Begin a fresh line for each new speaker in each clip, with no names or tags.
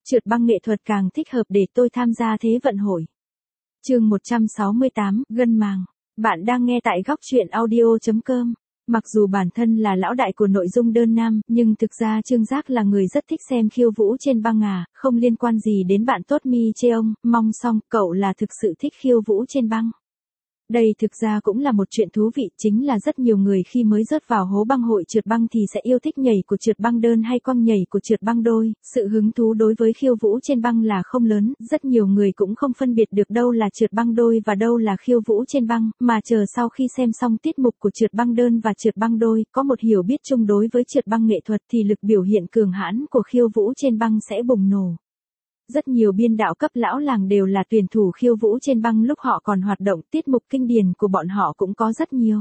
Trượt băng nghệ thuật càng thích hợp để tôi tham gia Thế vận hội. Chương 168, gân màng. Bạn đang nghe tại góc truyện audio.com. Mặc dù bản thân là lão đại của nội dung đơn nam, nhưng thực ra Trương Giác là người rất thích xem khiêu vũ trên băng không liên quan gì đến bạn tốt Mi Cheong, Mong Song, cậu là thực sự thích khiêu vũ trên băng. Đây thực ra cũng là một chuyện thú vị, chính là rất nhiều người khi mới rớt vào hố băng hội trượt băng thì sẽ yêu thích nhảy của trượt băng đơn hay quăng nhảy của trượt băng đôi, sự hứng thú đối với khiêu vũ trên băng là không lớn, rất nhiều người cũng không phân biệt được đâu là trượt băng đôi và đâu là khiêu vũ trên băng, mà chờ sau khi xem xong tiết mục của trượt băng đơn và trượt băng đôi, có một hiểu biết chung đối với trượt băng nghệ thuật thì lực biểu hiện cường hãn của khiêu vũ trên băng sẽ bùng nổ. Rất nhiều biên đạo cấp lão làng đều là tuyển thủ khiêu vũ trên băng lúc họ còn hoạt động, tiết mục kinh điển của bọn họ cũng có rất nhiều.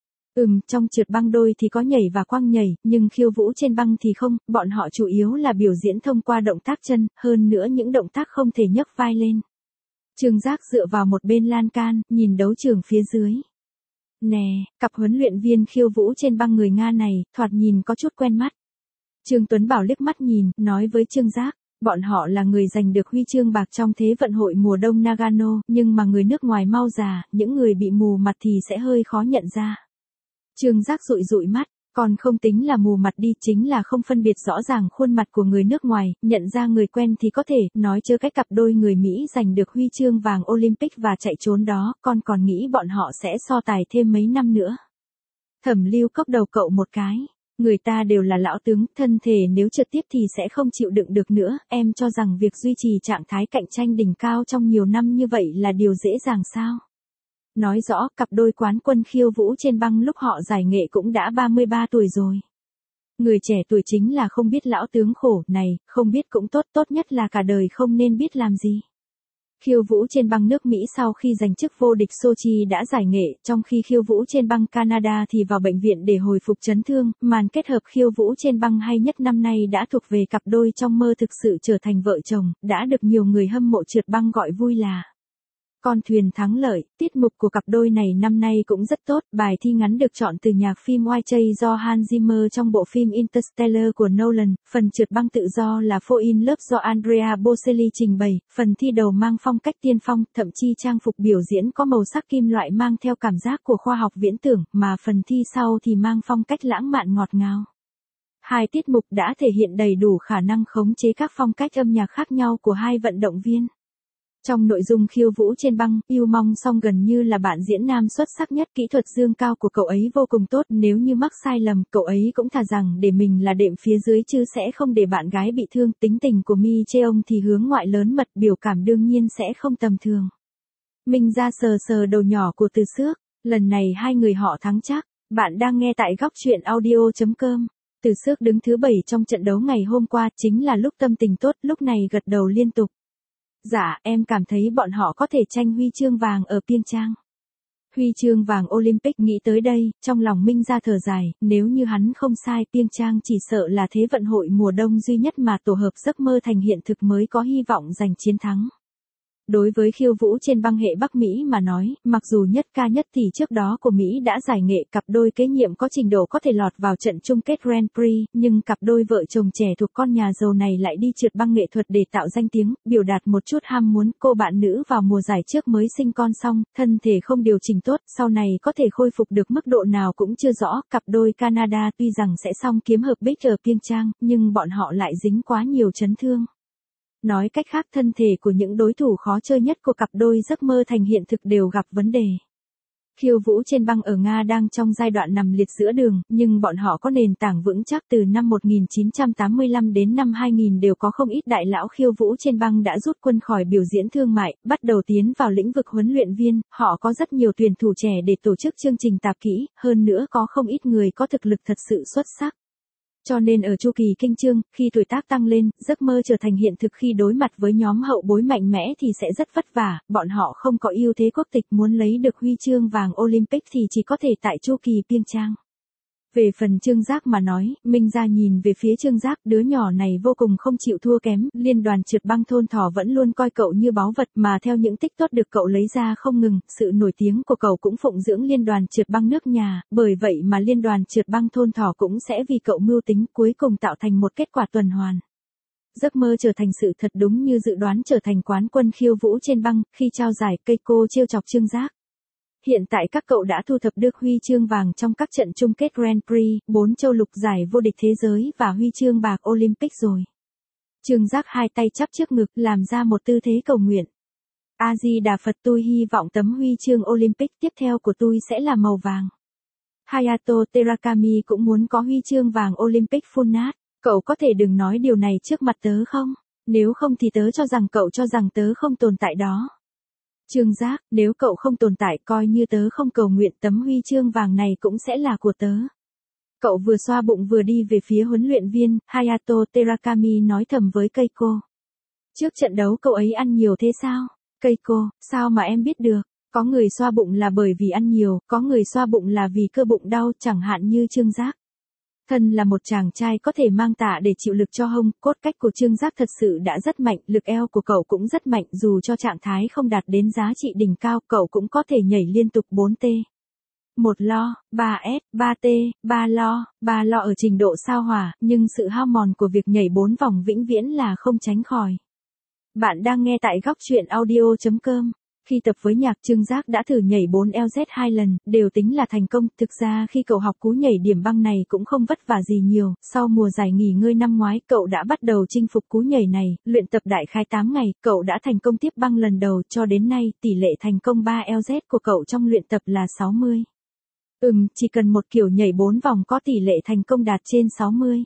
Trong trượt băng đôi thì có nhảy và quăng nhảy, nhưng khiêu vũ trên băng thì không, bọn họ chủ yếu là biểu diễn thông qua động tác chân, hơn nữa những động tác không thể nhấc vai lên. Trương Giác dựa vào một bên lan can, nhìn đấu trường phía dưới. Nè, cặp huấn luyện viên khiêu vũ trên băng người Nga này, thoạt nhìn có chút quen mắt. Trương Tuấn Bảo liếc mắt nhìn, nói với Trương Giác. Bọn họ là người giành được huy chương bạc trong Thế vận hội mùa đông Nagano, nhưng mà người nước ngoài mau già, những người bị mù mặt thì sẽ hơi khó nhận ra. Trương Giác dụi dụi mắt, còn không tính là mù mặt đi, chính là không phân biệt rõ ràng khuôn mặt của người nước ngoài, nhận ra người quen thì có thể, nói chớ cái cặp đôi người Mỹ giành được huy chương vàng Olympic và chạy trốn đó, còn nghĩ bọn họ sẽ so tài thêm mấy năm nữa. Thẩm Lưu cốc đầu cậu một cái. Người ta đều là lão tướng, thân thể nếu trượt tiếp thì sẽ không chịu đựng được nữa, em cho rằng việc duy trì trạng thái cạnh tranh đỉnh cao trong nhiều năm như vậy là điều dễ dàng sao? Nói rõ, cặp đôi quán quân khiêu vũ trên băng lúc họ giải nghệ cũng đã 33 tuổi rồi. Người trẻ tuổi chính là không biết lão tướng khổ, này, không biết cũng tốt, tốt nhất là cả đời không nên biết làm gì. Khiêu vũ trên băng nước Mỹ sau khi giành chức vô địch Sochi đã giải nghệ, trong khi khiêu vũ trên băng Canada thì vào bệnh viện để hồi phục chấn thương, màn kết hợp khiêu vũ trên băng hay nhất năm nay đã thuộc về cặp đôi trong mơ thực sự trở thành vợ chồng, đã được nhiều người hâm mộ trượt băng gọi vui là Con thuyền thắng lợi. Tiết mục của cặp đôi này năm nay cũng rất tốt, bài thi ngắn được chọn từ nhạc phim White Chase do Hans Zimmer trong bộ phim Interstellar của Nolan, phần trượt băng tự do là Fall in Love do Andrea Bocelli trình bày, phần thi đầu mang phong cách tiên phong, thậm chí trang phục biểu diễn có màu sắc kim loại mang theo cảm giác của khoa học viễn tưởng, mà phần thi sau thì mang phong cách lãng mạn ngọt ngào. Hai tiết mục đã thể hiện đầy đủ khả năng khống chế các phong cách âm nhạc khác nhau của hai vận động viên. Trong nội dung khiêu vũ trên băng, Yêu Mong Song gần như là bạn diễn nam xuất sắc nhất, kỹ thuật dương cao của cậu ấy vô cùng tốt, nếu như mắc sai lầm, cậu ấy cũng thà rằng để mình là đệm phía dưới chứ sẽ không để bạn gái bị thương. Tính tình của Mi Cheong thì hướng ngoại lớn mật, biểu cảm đương nhiên sẽ không tầm thường. Minh ra sờ sờ đầu nhỏ của Từ Xước, lần này hai người họ thắng chắc. Bạn đang nghe tại góc truyện audio.com. Từ Xước đứng thứ 7 trong trận đấu ngày hôm qua, chính là lúc tâm tình tốt, lúc này gật đầu liên tục. Dạ, em cảm thấy bọn họ có thể tranh huy chương vàng ở Pyeongchang. Huy chương vàng Olympic, nghĩ tới đây, trong lòng Minh ra thở dài, nếu như hắn không sai, Pyeongchang chỉ sợ là Thế vận hội mùa đông duy nhất mà tổ hợp giấc mơ thành hiện thực mới có hy vọng giành chiến thắng. Đối với khiêu vũ trên băng hệ Bắc Mỹ mà nói, mặc dù nhất ca nhất tỷ trước đó của Mỹ đã giải nghệ, cặp đôi kế nhiệm có trình độ có thể lọt vào trận chung kết Grand Prix, nhưng cặp đôi vợ chồng trẻ thuộc con nhà giàu này lại đi trượt băng nghệ thuật để tạo danh tiếng, biểu đạt một chút ham muốn. Cô bạn nữ vào mùa giải trước mới sinh con xong, thân thể không điều chỉnh tốt, sau này có thể khôi phục được mức độ nào cũng chưa rõ. Cặp đôi Canada tuy rằng sẽ song kiếm hợp bích ở Pyeongchang, nhưng bọn họ lại dính quá nhiều chấn thương. Nói cách khác, thân thể của những đối thủ khó chơi nhất của cặp đôi giấc mơ thành hiện thực đều gặp vấn đề. Khiêu vũ trên băng ở Nga đang trong giai đoạn nằm liệt giữa đường, nhưng bọn họ có nền tảng vững chắc. Từ năm 1985 đến năm 2000 đều có không ít đại lão khiêu vũ trên băng đã rút quân khỏi biểu diễn thương mại, bắt đầu tiến vào lĩnh vực huấn luyện viên. Họ có rất nhiều tuyển thủ trẻ để tổ chức chương trình tạp kỹ, hơn nữa có không ít người có thực lực thật sự xuất sắc. Cho nên ở chu kỳ kinh chương, khi tuổi tác tăng lên, giấc mơ trở thành hiện thực khi đối mặt với nhóm hậu bối mạnh mẽ thì sẽ rất vất vả, bọn họ không có ưu thế quốc tịch, muốn lấy được huy chương vàng Olympic thì chỉ có thể tại chu kỳ Pyeongchang. Về phần Trương Giác mà nói, Minh ra nhìn về phía Trương Giác, đứa nhỏ này vô cùng không chịu thua kém, liên đoàn trượt băng thôn Thỏ vẫn luôn coi cậu như báu vật, mà theo những tích tốt được cậu lấy ra không ngừng, sự nổi tiếng của cậu cũng phụng dưỡng liên đoàn trượt băng nước nhà, bởi vậy mà liên đoàn trượt băng thôn Thỏ cũng sẽ vì cậu mưu tính, cuối cùng tạo thành một kết quả tuần hoàn. giấc mơ trở thành sự thật đúng như dự đoán trở thành quán quân khiêu vũ trên băng, khi trao giải Keiko trêu chọc Trương Giác. Hiện tại các cậu đã thu thập được huy chương vàng trong các trận chung kết Grand Prix, 4 châu lục giải vô địch thế giới và huy chương bạc Olympic rồi. Trương Giác hai tay chắp trước ngực làm ra một tư thế cầu nguyện. A Di Đà Phật, tôi hy vọng tấm huy chương Olympic tiếp theo của tôi sẽ là màu vàng. Hayato Terakami cũng muốn có huy chương vàng Olympic full nát. Cậu có thể đừng nói điều này trước mặt tớ không? Nếu không thì tớ cho rằng cậu cho rằng tớ không tồn tại đó. Trương Giác, nếu cậu không tồn tại coi như tớ không cầu nguyện, tấm huy chương vàng này cũng sẽ là của tớ. Cậu vừa xoa bụng vừa đi về phía huấn luyện viên, Hayato Terakami nói thầm với Keiko. Trước trận đấu cậu ấy ăn nhiều thế sao? Keiko, sao mà em biết được? Có người xoa bụng là bởi vì ăn nhiều, có người xoa bụng là vì cơ bụng đau, chẳng hạn như Trương Giác. Thân là một chàng trai có thể mang tạ để chịu lực cho hông, cốt cách của Trương Giác thật sự đã rất mạnh, lực eo của cậu cũng rất mạnh, dù cho trạng thái không đạt đến giá trị đỉnh cao, cậu cũng có thể nhảy liên tục 4T. 1 lo, 3S, 3T, 3 lo ở trình độ sao hỏa, nhưng sự hao mòn của việc nhảy 4 vòng vĩnh viễn là không tránh khỏi. Bạn đang nghe tại góc truyện audio.com. Khi tập với nhạc, Trương Giác đã thử nhảy 4LZ 2 lần, đều tính là thành công. Thực ra khi cậu học cú nhảy điểm băng này cũng không vất vả gì nhiều, sau mùa giải nghỉ ngơi năm ngoái, cậu đã bắt đầu chinh phục cú nhảy này, luyện tập đại khái 8 ngày, cậu đã thành công tiếp băng lần đầu, cho đến nay, tỷ lệ thành công 3LZ của cậu trong luyện tập là 60. Chỉ cần một kiểu nhảy 4 vòng có tỷ lệ thành công đạt trên 60.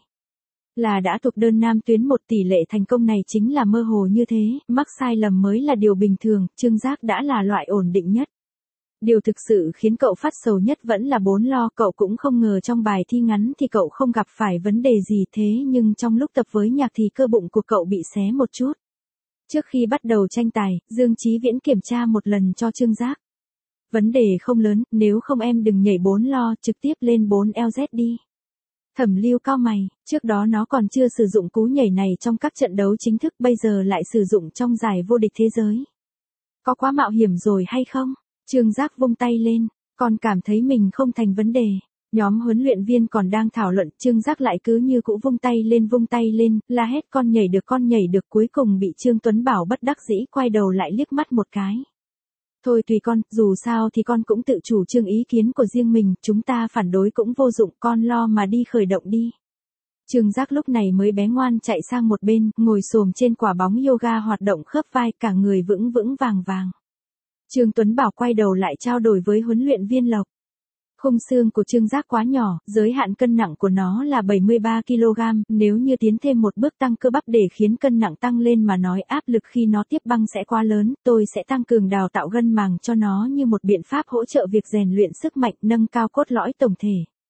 Là đã thuộc đơn nam tuyến, một tỷ lệ thành công này chính là mơ hồ như thế, mắc sai lầm mới là điều bình thường, Trương Giác đã là loại ổn định nhất. Điều thực sự khiến cậu phát sầu nhất vẫn là 4 lo, cậu cũng không ngờ trong bài thi ngắn thì cậu không gặp phải vấn đề gì, thế nhưng trong lúc tập với nhạc thì cơ bụng của cậu bị xé một chút. Trước khi bắt đầu tranh tài, Dương Chí Viễn kiểm tra một lần cho Trương Giác. Vấn đề không lớn, nếu không em đừng nhảy 4 lo, trực tiếp lên 4LZ đi. Thẩm Lưu cau mày, trước đó nó còn chưa sử dụng cú nhảy này trong các trận đấu chính thức, bây giờ lại sử dụng trong giải vô địch thế giới. Có quá mạo hiểm rồi hay không? Trương Giác vung tay lên, còn cảm thấy mình không thành vấn đề. Nhóm huấn luyện viên còn đang thảo luận, Trương Giác lại cứ như cũ vung tay lên, la hét con nhảy được, cuối cùng bị Trương Tuấn Bảo bất đắc dĩ quay đầu lại liếc mắt một cái. Thôi tùy con, dù sao thì con cũng tự chủ trương ý kiến của riêng mình, chúng ta phản đối cũng vô dụng, con lo mà đi khởi động đi. Trương Giác lúc này mới bé ngoan chạy sang một bên, ngồi xổm trên quả bóng yoga hoạt động khớp vai, cả người vững vàng. Trương Tuấn Bảo quay đầu lại trao đổi với huấn luyện viên Lộc. Khung xương của Trương Giác quá nhỏ, giới hạn cân nặng của nó là 73 kg, nếu như tiến thêm một bước tăng cơ bắp để khiến cân nặng tăng lên mà nói, áp lực khi nó tiếp băng sẽ quá lớn, tôi sẽ tăng cường đào tạo gân màng cho nó như một biện pháp hỗ trợ việc rèn luyện sức mạnh, nâng cao cốt lõi tổng thể.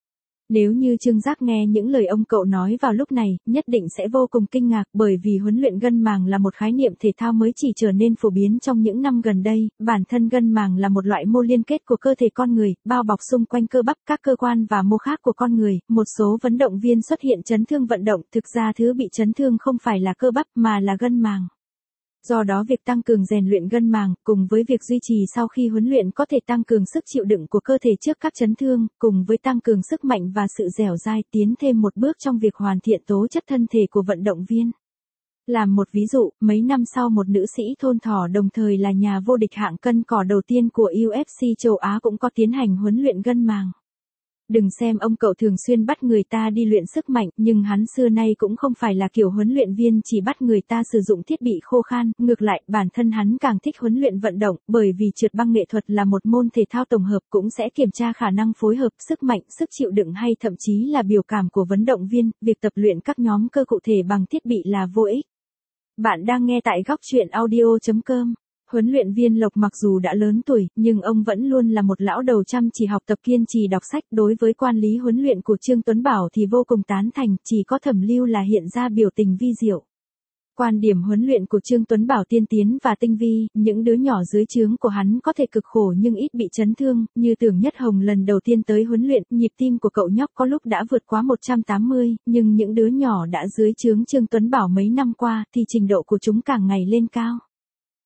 Nếu như Trương Giác nghe những lời ông cậu nói vào lúc này, nhất định sẽ vô cùng kinh ngạc, bởi vì huấn luyện gân màng là một khái niệm thể thao mới chỉ trở nên phổ biến trong những năm gần đây. Bản thân gân màng là một loại mô liên kết của cơ thể con người, bao bọc xung quanh cơ bắp, các cơ quan và mô khác của con người. Một số vận động viên xuất hiện chấn thương vận động, thực ra thứ bị chấn thương không phải là cơ bắp mà là gân màng. Do đó việc tăng cường rèn luyện gân màng, cùng với việc duy trì sau khi huấn luyện có thể tăng cường sức chịu đựng của cơ thể trước các chấn thương, cùng với tăng cường sức mạnh và sự dẻo dai, tiến thêm một bước trong việc hoàn thiện tố chất thân thể của vận động viên. Làm một ví dụ, mấy năm sau một nữ sĩ thôn thỏ đồng thời là nhà vô địch hạng cân cỏ đầu tiên của UFC châu Á cũng có tiến hành huấn luyện gân màng. Đừng xem ông cậu thường xuyên bắt người ta đi luyện sức mạnh, nhưng hắn xưa nay cũng không phải là kiểu huấn luyện viên chỉ bắt người ta sử dụng thiết bị khô khan, ngược lại, bản thân hắn càng thích huấn luyện vận động, bởi vì trượt băng nghệ thuật là một môn thể thao tổng hợp, cũng sẽ kiểm tra khả năng phối hợp, sức mạnh, sức chịu đựng hay thậm chí là biểu cảm của vận động viên, việc tập luyện các nhóm cơ cụ thể bằng thiết bị là vô ích. Bạn đang nghe tại góc truyện audio.com. Huấn luyện viên Lộc mặc dù đã lớn tuổi, nhưng ông vẫn luôn là một lão đầu chăm chỉ học tập, kiên trì đọc sách. Đối với quan lý huấn luyện của Trương Tuấn Bảo thì vô cùng tán thành, chỉ có Thẩm Lưu là hiện ra biểu tình vi diệu. Quan điểm huấn luyện của Trương Tuấn Bảo tiên tiến và tinh vi, những đứa nhỏ dưới trướng của hắn có thể cực khổ nhưng ít bị chấn thương, như Tưởng Nhất Hồng lần đầu tiên tới huấn luyện, nhịp tim của cậu nhóc có lúc đã vượt quá 180, nhưng những đứa nhỏ đã dưới trướng Trương Tuấn Bảo mấy năm qua thì trình độ của chúng càng ngày lên cao.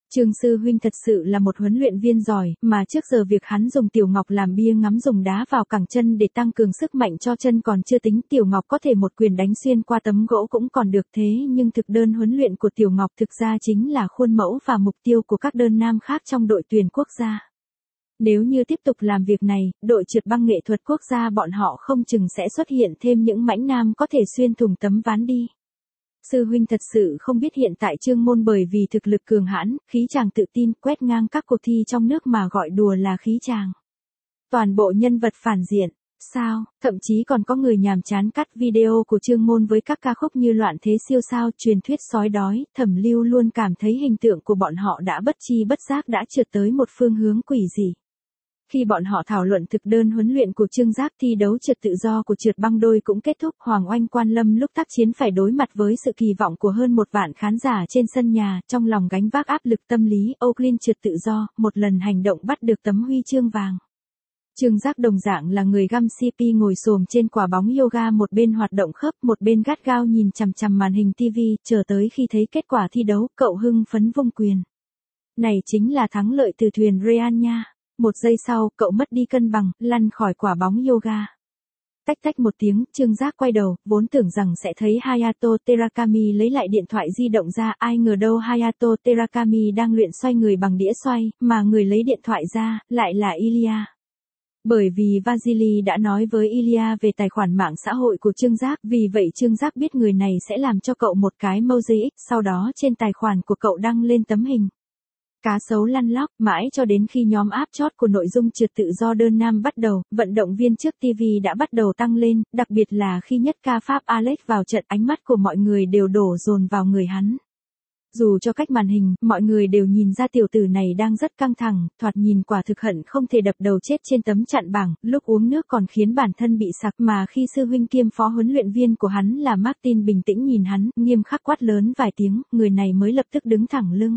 Trương sư huynh thật sự là một huấn luyện viên giỏi, mà trước giờ việc hắn dùng Tiểu Ngọc làm bia ngắm dùng đá vào cẳng chân để tăng cường sức mạnh cho chân còn chưa tính, Tiểu Ngọc có thể một quyền đánh xuyên qua tấm gỗ cũng còn được, thế nhưng thực đơn huấn luyện của Tiểu Ngọc thực ra chính là khuôn mẫu và mục tiêu của các đơn nam khác trong đội tuyển quốc gia. Nếu như tiếp tục làm việc này, đội trượt băng nghệ thuật quốc gia bọn họ không chừng sẽ xuất hiện thêm những mãnh nam có thể xuyên thủng tấm ván đi. Sư huynh thật sự không biết hiện tại Trương Môn bởi vì thực lực cường hãn, khí chàng tự tin quét ngang các cuộc thi trong nước mà gọi đùa là khí chàng. Toàn bộ nhân vật phản diện, sao, thậm chí còn có người nhàm chán cắt video của Trương Môn với các ca khúc như Loạn Thế Siêu Sao, Truyền Thuyết Sói Đói, Thẩm Lưu luôn cảm thấy hình tượng của bọn họ đã bất chi bất giác đã trượt tới một phương hướng quỷ dị. Khi bọn họ thảo luận thực đơn huấn luyện của Trương Giác, thi đấu trượt tự do của trượt băng đôi cũng kết thúc. Hoàng Oanh Quan Lâm lúc tác chiến phải đối mặt với sự kỳ vọng của hơn 1 vạn khán giả trên sân nhà, trong lòng gánh vác áp lực tâm lý. Oakley trượt tự do, một lần hành động bắt được tấm huy chương vàng. Trương Giác đồng dạng là người găm CP ngồi xổm trên quả bóng yoga, một bên hoạt động khớp, một bên gắt gao nhìn chằm chằm màn hình TV, chờ tới khi thấy kết quả thi đấu, cậu hưng phấn vung quyền. Này chính là thắng lợi từ thuyền Real nha. 1 giây sau, cậu mất đi cân bằng, lăn khỏi quả bóng yoga. Tách tách một tiếng, Trương Giác quay đầu, vốn tưởng rằng sẽ thấy Hayato Terakami lấy lại điện thoại di động ra, ai ngờ đâu Hayato Terakami đang luyện xoay người bằng đĩa xoay, mà người lấy điện thoại ra, lại là Ilya. Bởi vì Vasily đã nói với Ilya về tài khoản mạng xã hội của Trương Giác, vì vậy Trương Giác biết người này sẽ làm cho cậu một cái mosaic, sau đó trên tài khoản của cậu đăng lên tấm hình. Cá sấu lăn lóc, mãi cho đến khi nhóm áp chót của nội dung trượt tự do đơn nam bắt đầu, vận động viên trước TV đã bắt đầu tăng lên, đặc biệt là khi nhất ca Pháp Alex vào trận, ánh mắt của mọi người đều đổ dồn vào người hắn. Dù cho cách màn hình, mọi người đều nhìn ra tiểu tử này đang rất căng thẳng, thoạt nhìn quả thực hận không thể đập đầu chết trên tấm chặn bảng, lúc uống nước còn khiến bản thân bị sặc, mà khi sư huynh kiêm phó huấn luyện viên của hắn là Martin bình tĩnh nhìn hắn, nghiêm khắc quát lớn vài tiếng, người này mới lập tức đứng thẳng lưng.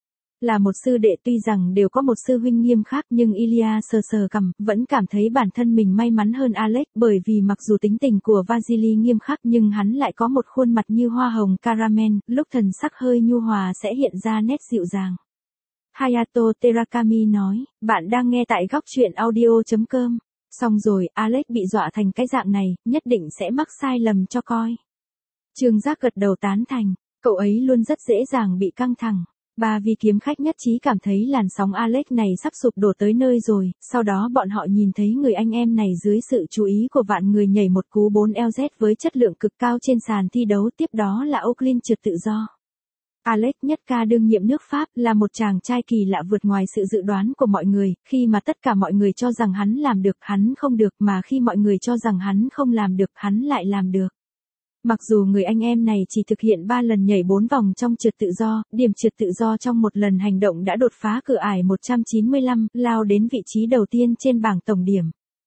Là một sư đệ, tuy rằng đều có một sư huynh nghiêm khắc, nhưng Ilya sờ sờ cằm, vẫn cảm thấy bản thân mình may mắn hơn Alex, bởi vì mặc dù tính tình của Vasily nghiêm khắc nhưng hắn lại có một khuôn mặt như hoa hồng caramel, lúc thần sắc hơi nhu hòa sẽ hiện ra nét dịu dàng. Hayato Terakami nói, bạn đang nghe tại góc truyện audio.com. Xong rồi, Alex bị dọa thành cái dạng này, nhất định sẽ mắc sai lầm cho coi. Trương Giác gật đầu tán thành, cậu ấy luôn rất dễ dàng bị căng thẳng. Ba vi kiếm khách nhất trí cảm thấy làn sóng Alex này sắp sụp đổ tới nơi rồi, sau đó bọn họ nhìn thấy người anh em này dưới sự chú ý của vạn người nhảy một cú 4LZ với chất lượng cực cao trên sàn thi đấu, tiếp đó là Oakley trượt tự do. Alex nhất ca đương nhiệm nước Pháp là một chàng trai kỳ lạ vượt ngoài sự dự đoán của mọi người, khi mà tất cả mọi người cho rằng hắn làm được, hắn không được, mà khi mọi người cho rằng hắn không làm được, hắn lại làm được. Mặc dù người anh em này chỉ thực hiện 3 lần nhảy 4 vòng trong trượt tự do, điểm trượt tự do trong một lần hành động đã đột phá cửa ải 195, lao đến vị trí đầu tiên trên bảng tổng điểm.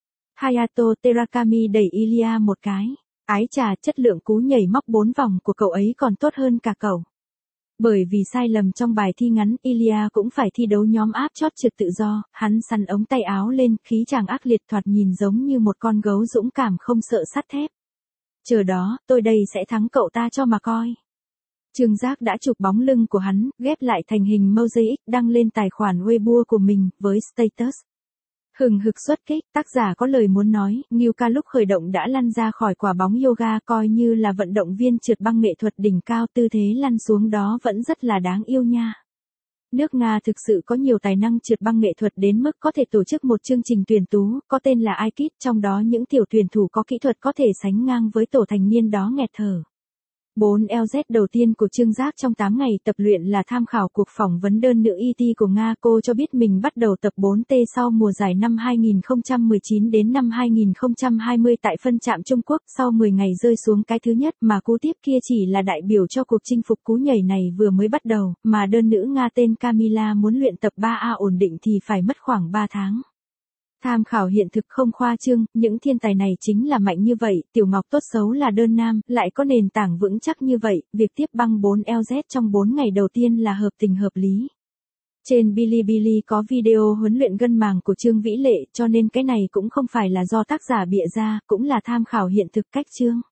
Hayato Terakami đẩy Ilya một cái. Ái chà, chất lượng cú nhảy móc 4 vòng của cậu ấy còn tốt hơn cả cậu. Bởi vì sai lầm trong bài thi ngắn, Ilya cũng phải thi đấu nhóm áp chót trượt tự do, hắn sắn ống tay áo lên, khí chàng ác liệt thoạt nhìn giống như một con gấu dũng cảm không sợ sắt thép. Chờ đó, tôi đây sẽ thắng cậu ta cho mà coi. Trương Giác đã chụp bóng lưng của hắn, ghép lại thành hình mosaic, đăng lên tài khoản Weibo của mình, với status. Hừng hực xuất kích, tác giả có lời muốn nói, Ngưu lúc khởi động đã lăn ra khỏi quả bóng yoga, coi như là vận động viên trượt băng nghệ thuật đỉnh cao, tư thế lăn xuống đó vẫn rất là đáng yêu nha. Nước Nga thực sự có nhiều tài năng trượt băng nghệ thuật đến mức có thể tổ chức một chương trình tuyển tú, có tên là iKid, trong đó những tiểu tuyển thủ có kỹ thuật có thể sánh ngang với tổ thành niên đó nghẹt thở. 4LZ đầu tiên của Trương Giác trong 8 ngày tập luyện là tham khảo cuộc phỏng vấn đơn nữ ET của Nga. Cô cho biết mình bắt đầu tập 4T sau mùa giải năm 2019 đến năm 2020 tại phân trạm Trung Quốc, sau 10 ngày rơi xuống cái thứ nhất, mà cú tiếp kia chỉ là đại biểu cho cuộc chinh phục. Cú nhảy này vừa mới bắt đầu, mà đơn nữ Nga tên Kamila muốn luyện tập 3A ổn định thì phải mất khoảng 3 tháng. Tham khảo hiện thực không khoa trương, những thiên tài này chính là mạnh như vậy, Tiểu Ngọc tốt xấu là đơn nam, lại có nền tảng vững chắc như vậy, việc tiếp băng 4LZ trong 4 ngày đầu tiên là hợp tình hợp lý. Trên Bilibili có video huấn luyện gân màng của Trương Vĩ Lệ, cho nên cái này cũng không phải là do tác giả bịa ra, cũng là tham khảo hiện thực cách Trương